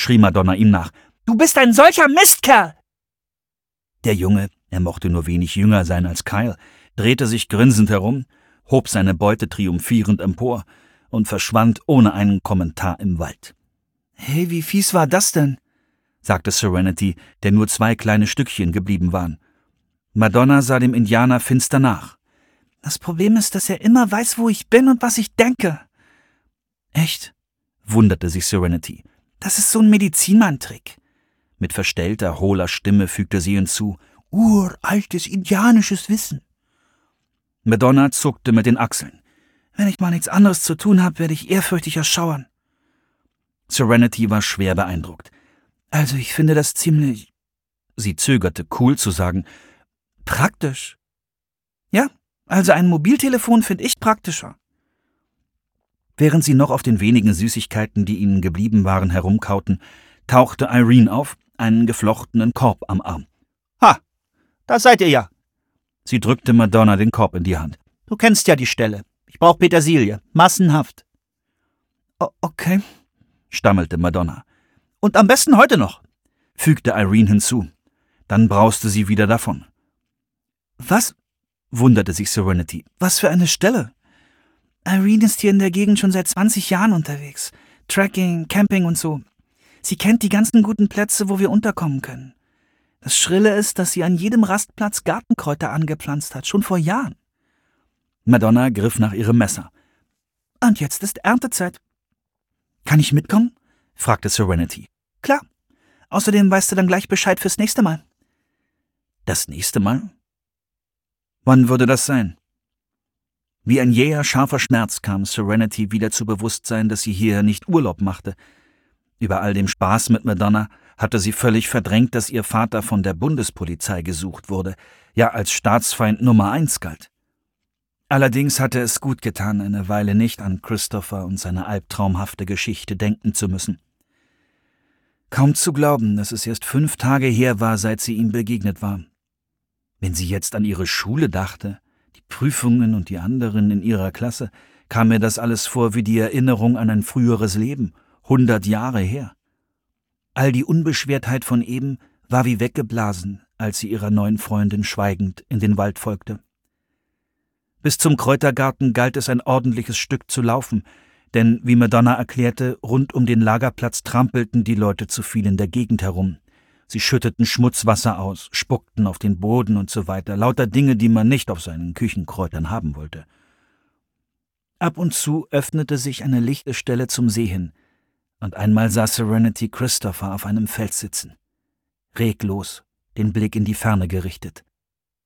schrie Madonna ihm nach. »Du bist ein solcher Mistkerl!« Der Junge, er mochte nur wenig jünger sein als Kyle, drehte sich grinsend herum, hob seine Beute triumphierend empor und verschwand ohne einen Kommentar im Wald. »Hey, wie fies war das denn?« sagte Serenity, der nur 2 kleine Stückchen geblieben waren. Madonna sah dem Indianer finster nach. »Das Problem ist, dass er immer weiß, wo ich bin und was ich denke.« »Echt?« wunderte sich Serenity. »Das ist so ein Medizinmann-Trick.« Mit verstellter, hohler Stimme fügte sie hinzu. »Uraltes indianisches Wissen.« Madonna zuckte mit den Achseln. »Wenn ich mal nichts anderes zu tun habe, werde ich ehrfürchtig erschauern.« Serenity war schwer beeindruckt. »Also, ich finde das ziemlich...« Sie zögerte, cool zu sagen. »Praktisch.« »Ja, also ein Mobiltelefon finde ich praktischer.« Während sie noch auf den wenigen Süßigkeiten, die ihnen geblieben waren, herumkauten, tauchte Irene auf, einen geflochtenen Korb am Arm. »Ha, da seid ihr ja!« Sie drückte Madonna den Korb in die Hand. »Du kennst ja die Stelle. Ich brauche Petersilie. Massenhaft.« »Okay«, stammelte Madonna. »Und am besten heute noch«, fügte Irene hinzu. Dann brauste sie wieder davon. »Was?« wunderte sich Serenity. »Was für eine Stelle?« »Irene ist hier in der Gegend schon seit 20 Jahren unterwegs. Trekking, Camping und so. Sie kennt die ganzen guten Plätze, wo wir unterkommen können. Das Schrille ist, dass sie an jedem Rastplatz Gartenkräuter angepflanzt hat, schon vor Jahren.« Madonna griff nach ihrem Messer. »Und jetzt ist Erntezeit.« »Kann ich mitkommen?« fragte Serenity. »Klar. Außerdem weißt du dann gleich Bescheid fürs nächste Mal.« »Das nächste Mal? Wann würde das sein?« Wie ein jäher, scharfer Schmerz kam Serenity wieder zu Bewusstsein, dass sie hier nicht Urlaub machte. Über all dem Spaß mit Madonna hatte sie völlig verdrängt, dass ihr Vater von der Bundespolizei gesucht wurde, ja als Staatsfeind Nummer 1 galt. Allerdings hatte es gut getan, eine Weile nicht an Christopher und seine albtraumhafte Geschichte denken zu müssen. Kaum zu glauben, dass es erst 5 Tage her war, seit sie ihm begegnet war. Wenn sie jetzt an ihre Schule dachte, die Prüfungen und die anderen in ihrer Klasse, kam mir das alles vor wie die Erinnerung an ein früheres Leben, 100 Jahre her. All die Unbeschwertheit von eben war wie weggeblasen, als sie ihrer neuen Freundin schweigend in den Wald folgte. Bis zum Kräutergarten galt es ein ordentliches Stück zu laufen, denn, wie Madonna erklärte, rund um den Lagerplatz trampelten die Leute zu viel in der Gegend herum. Sie schütteten Schmutzwasser aus, spuckten auf den Boden und so weiter, lauter Dinge, die man nicht auf seinen Küchenkräutern haben wollte. Ab und zu öffnete sich eine lichte Stelle zum See hin, und einmal sah Serenity Christopher auf einem Fels sitzen. Reglos, den Blick in die Ferne gerichtet.